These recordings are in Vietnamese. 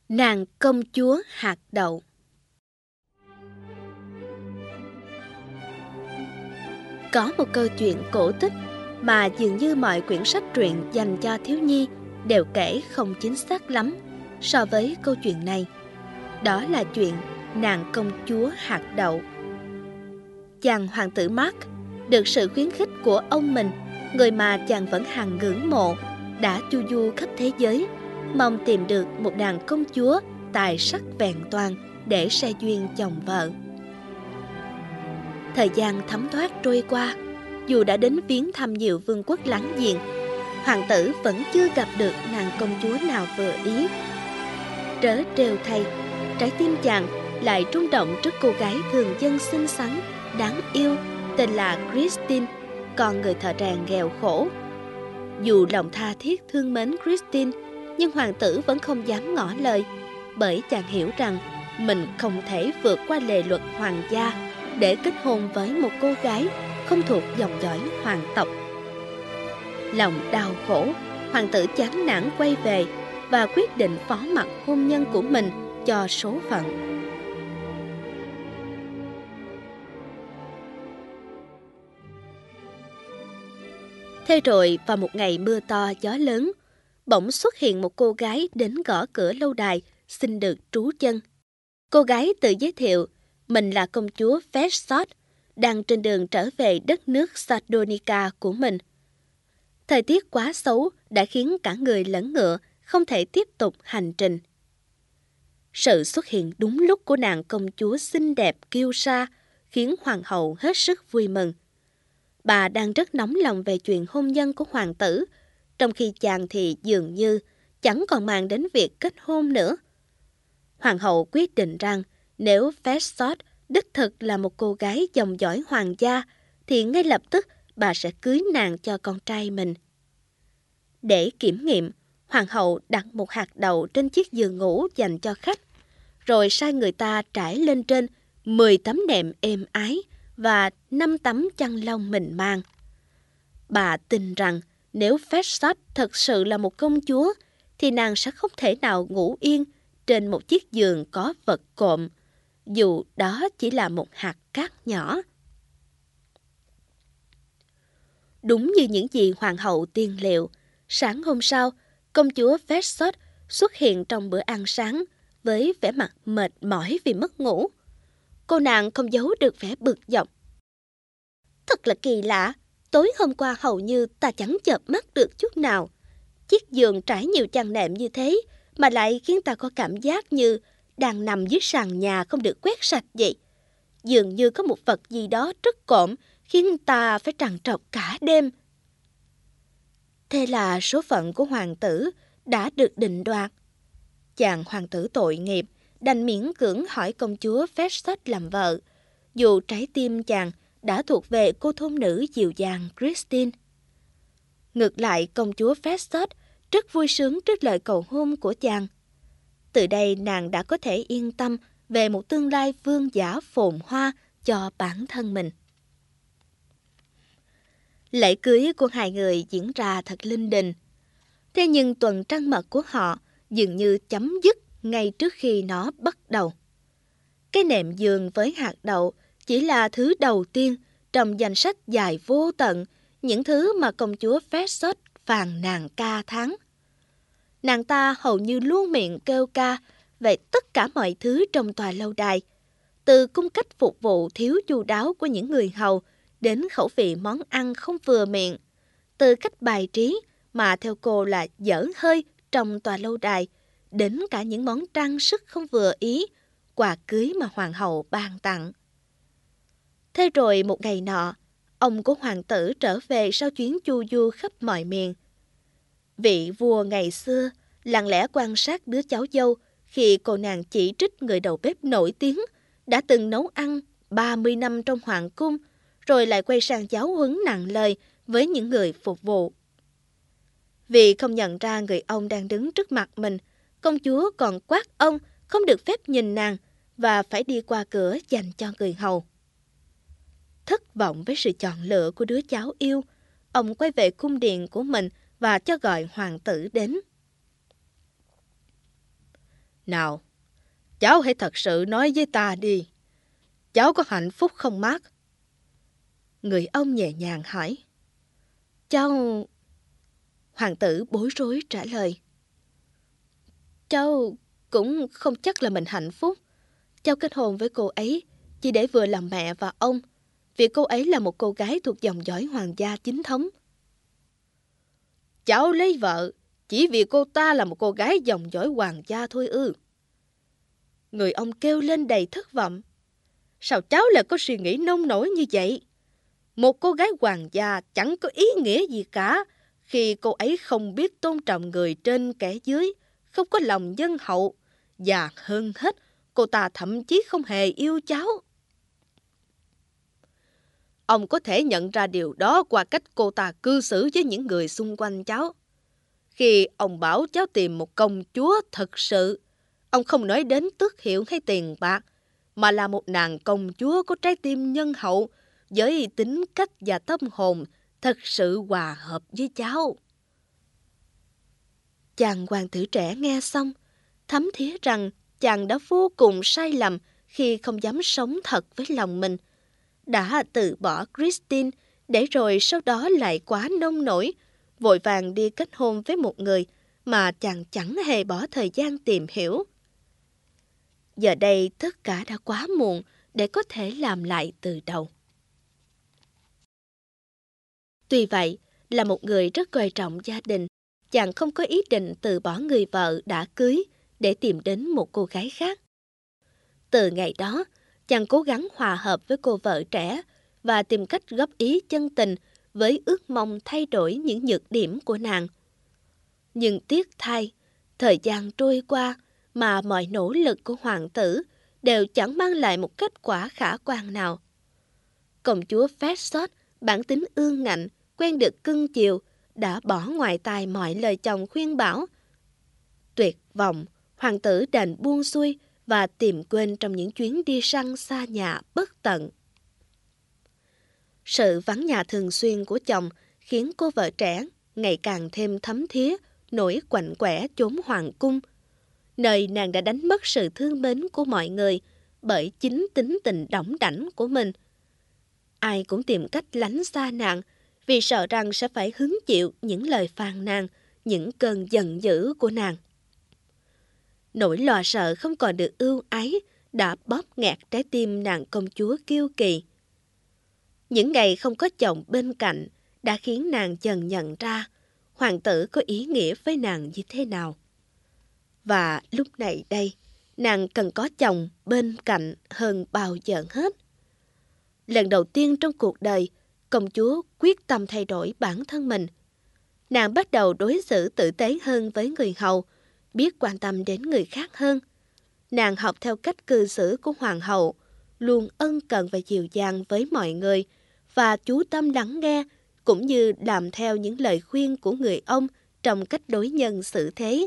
Nàng công chúa hạt đậu. Có một câu chuyện cổ tích mà dường như mọi quyển sách truyện dành cho thiếu nhi đều kể không chính xác lắm so với câu chuyện này. Đó là chuyện nàng công chúa hạt đậu. Chàng hoàng tử Mark được sự khuyến khích của ông mình, người mà chàng vẫn hằng ngưỡng mộ, đã chu du khắp thế giới, mong tìm được một nàng công chúa tài sắc vẹn toàn để se duyên chồng vợ. Thời gian thấm thoát trôi qua, dù đã đến viếng thăm nhiều vương quốc láng giềng, hoàng tử vẫn chưa gặp được nàng công chúa nào vừa ý. Trớ trêu thay, trái tim chàng lại rung động trước cô gái thường dân xinh xắn, đáng yêu, tên là Christine, con người thợ rèn nghèo khổ. Dù lòng tha thiết thương mến Christine, nhưng hoàng tử vẫn không dám ngỏ lời, bởi chàng hiểu rằng mình không thể vượt qua lề luật hoàng gia để kết hôn với một cô gái không thuộc dòng dõi hoàng tộc. Lòng đau khổ, hoàng tử chán nản quay về và quyết định phó mặc hôn nhân của mình cho số phận. Thế rồi vào một ngày mưa to gió lớn, bỗng xuất hiện một cô gái đến gõ cửa lâu đài xin được trú chân. Cô gái tự giới thiệu mình là công chúa Vestshot, đang trên đường trở về đất nước Sardonica của mình. Thời tiết quá xấu đã khiến cả người lẫn ngựa không thể tiếp tục hành trình. Sự xuất hiện đúng lúc của nàng công chúa xinh đẹp kiêu sa khiến hoàng hậu hết sức vui mừng. Bà đang rất nóng lòng về chuyện hôn nhân của hoàng tử, trong khi chàng thì dường như chẳng còn màng đến việc kết hôn nữa. Hoàng hậu quyết định rằng nếu Vestshot đích thực là một cô gái dòng dõi hoàng gia, thì ngay lập tức bà sẽ cưới nàng cho con trai mình. Để kiểm nghiệm, hoàng hậu đặt một hạt đậu trên chiếc giường ngủ dành cho khách, rồi sai người ta trải lên trên 10 tấm nệm êm ái và 5 tấm chăn lông mịn màng. Bà tin rằng nếu Vestshot thật sự là một công chúa, thì nàng sẽ không thể nào ngủ yên trên một chiếc giường có vật cộm, dù đó chỉ là một hạt cát nhỏ. Đúng như những gì hoàng hậu tiên liệu, sáng hôm sau, công chúa Vestshot xuất hiện trong bữa ăn sáng với vẻ mặt mệt mỏi vì mất ngủ. Cô nàng không giấu được vẻ bực dọc. Thật là kỳ lạ, tối hôm qua hầu như ta chẳng chợp mắt được chút nào. Chiếc giường trải nhiều chăn nệm như thế mà lại khiến ta có cảm giác như đang nằm dưới sàn nhà không được quét sạch vậy. Dường như có một vật gì đó rất cộm khiến ta phải trằn trọc cả đêm. Thế là số phận của hoàng tử đã được định đoạt. Chàng hoàng tử tội nghiệp đành miễn cưỡng hỏi công chúa Vestshot làm vợ, dù trái tim chàng đã thuộc về cô thôn nữ dịu dàng Christine. Ngược lại, công chúa Vestshot rất vui sướng trước lời cầu hôn của chàng. Từ đây nàng đã có thể yên tâm về một tương lai vương giả phồn hoa cho bản thân mình. Lễ cưới của hai người diễn ra thật linh đình. Thế nhưng tuần trăng mật của họ dường như chấm dứt ngay trước khi nó bắt đầu. Cái nệm giường với hạt đậu chỉ là thứ đầu tiên trong danh sách dài vô tận những thứ mà công chúa Vestshot phàn nàn ca thán. Nàng ta hầu như luôn miệng kêu ca về tất cả mọi thứ trong tòa lâu đài, từ cung cách phục vụ thiếu chu đáo của những người hầu đến khẩu vị món ăn không vừa miệng, từ cách bài trí mà theo cô là dở hơi trong tòa lâu đài, đến cả những món trang sức không vừa ý, quà cưới mà hoàng hậu ban tặng. Thế rồi một ngày nọ, ông của hoàng tử trở về sau chuyến chu du khắp mọi miền. Vị vua ngày xưa lặng lẽ quan sát đứa cháu dâu khi cô nàng chỉ trích người đầu bếp nổi tiếng đã từng nấu ăn 30 năm trong hoàng cung, rồi lại quay sang giáo huấn nặng lời với những người phục vụ. Vì không nhận ra người ông đang đứng trước mặt mình, công chúa còn quát ông không được phép nhìn nàng và phải đi qua cửa dành cho người hầu. Thất vọng với sự chọn lựa của đứa cháu yêu, ông quay về cung điện của mình và cho gọi hoàng tử đến. Nào, cháu hãy thật sự nói với ta đi. Cháu có hạnh phúc không Mark? Người ông nhẹ nhàng hỏi. Cháu... Hoàng tử bối rối trả lời. Cháu cũng không chắc là mình hạnh phúc. Cháu kết hôn với cô ấy chỉ để vừa làm mẹ và ông, vì cô ấy là một cô gái thuộc dòng dõi hoàng gia chính thống. Cháu lấy vợ chỉ vì cô ta là một cô gái dòng dõi hoàng gia thôi ư? Người ông kêu lên đầy thất vọng. Sao cháu lại có suy nghĩ nông nổi như vậy? Một cô gái hoàng gia chẳng có ý nghĩa gì cả khi cô ấy không biết tôn trọng người trên kẻ dưới, không có lòng nhân hậu, và hơn hết, cô ta thậm chí không hề yêu cháu. Ông có thể nhận ra điều đó qua cách cô ta cư xử với những người xung quanh cháu. Khi ông bảo cháu tìm một công chúa thật sự, ông không nói đến tước hiệu hay tiền bạc, mà là một nàng công chúa có trái tim nhân hậu, với tính cách và tâm hồn thật sự hòa hợp với cháu. Chàng hoàng tử trẻ nghe xong, thấm thía rằng chàng đã vô cùng sai lầm khi không dám sống thật với lòng mình. Đã từ bỏ Christine để rồi sau đó lại quá nông nổi, vội vàng đi kết hôn với một người mà chàng chẳng hề bỏ thời gian tìm hiểu. Giờ đây tất cả đã quá muộn để có thể làm lại từ đầu. Tuy vậy, là một người rất coi trọng gia đình, chàng không có ý định từ bỏ người vợ đã cưới để tìm đến một cô gái khác. Từ ngày đó, chàng cố gắng hòa hợp với cô vợ trẻ và tìm cách góp ý chân tình với ước mong thay đổi những nhược điểm của nàng. Nhưng tiếc thay, thời gian trôi qua mà mọi nỗ lực của hoàng tử đều chẳng mang lại một kết quả khả quan nào. Công chúa Fairshot, bản tính ương ngạnh, quen được cưng chiều, đã bỏ ngoài tai mọi lời chồng khuyên bảo. Tuyệt vọng, hoàng tử đành buông xuôi và tìm quên trong những chuyến đi săn xa nhà bất tận. Sự vắng nhà thường xuyên của chồng khiến cô vợ trẻ ngày càng thêm thấm thía nỗi quạnh quẻ chốn hoàng cung, nơi nàng đã đánh mất sự thương mến của mọi người bởi chính tính tình đỏng đảnh của mình. Ai cũng tìm cách lánh xa nàng vì sợ rằng sẽ phải hứng chịu những lời phàn nàn, những cơn giận dữ của nàng. Nỗi lo sợ không còn được ưu ái đã bóp nghẹt trái tim nàng công chúa kiêu kỳ. Những ngày không có chồng bên cạnh đã khiến nàng dần nhận ra hoàng tử có ý nghĩa với nàng như thế nào. Và lúc này đây, nàng cần có chồng bên cạnh hơn bao giờ hết. Lần đầu tiên trong cuộc đời, công chúa quyết tâm thay đổi bản thân mình. Nàng bắt đầu đối xử tử tế hơn với người hầu, biết quan tâm đến người khác hơn. Nàng học theo cách cư xử của hoàng hậu, luôn ân cần và dịu dàng với mọi người và chú tâm lắng nghe, cũng như làm theo những lời khuyên của người ông trong cách đối nhân xử thế.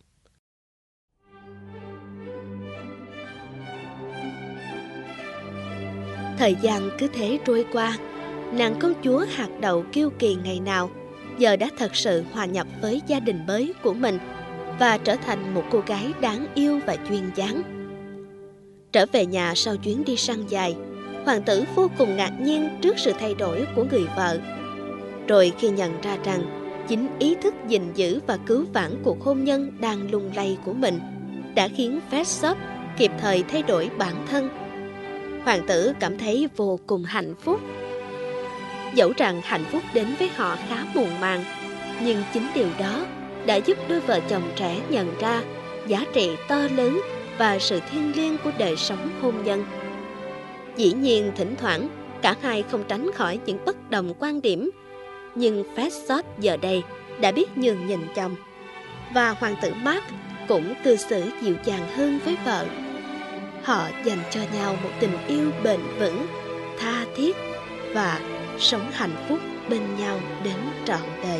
Thời gian cứ thế trôi qua, nàng công chúa hạt đậu kiêu kỳ ngày nào giờ đã thật sự hòa nhập với gia đình mới của mình và trở thành một cô gái đáng yêu và duyên dáng. Trở về nhà sau chuyến đi săn dài, hoàng tử vô cùng ngạc nhiên trước sự thay đổi của người vợ. Rồi khi nhận ra rằng chính ý thức gìn giữ và cứu vãn cuộc hôn nhân đang lung lay của mình đã khiến Fairshot kịp thời thay đổi bản thân, hoàng tử cảm thấy vô cùng hạnh phúc. Dẫu rằng hạnh phúc đến với họ khá muộn màng, nhưng chính điều đó đã giúp đôi vợ chồng trẻ nhận ra giá trị to lớn và sự thiêng liêng của đời sống hôn nhân. Dĩ nhiên thỉnh thoảng cả hai không tránh khỏi những bất đồng quan điểm, nhưng Fairshot giờ đây đã biết nhường nhịn chồng, và hoàng tử Mark cũng cư xử dịu dàng hơn với vợ. Họ dành cho nhau một tình yêu bền vững, tha thiết và sống hạnh phúc bên nhau đến trọn đời.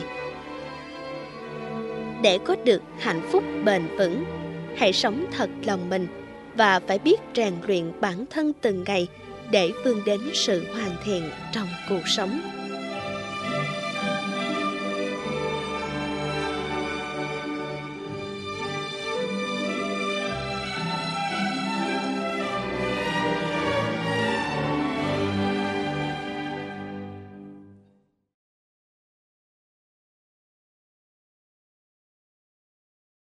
Để có được hạnh phúc bền vững, hãy sống thật lòng mình và phải biết rèn luyện bản thân từng ngày để vươn đến sự hoàn thiện trong cuộc sống.